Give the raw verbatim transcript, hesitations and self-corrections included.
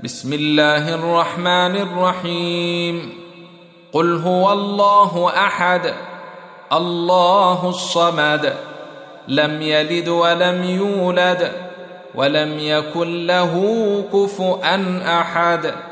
بسم الله الرحمن الرحيم. قل هو الله أحد الله الصمد لم يلد ولم يولد ولم يكن له كفؤا أحد.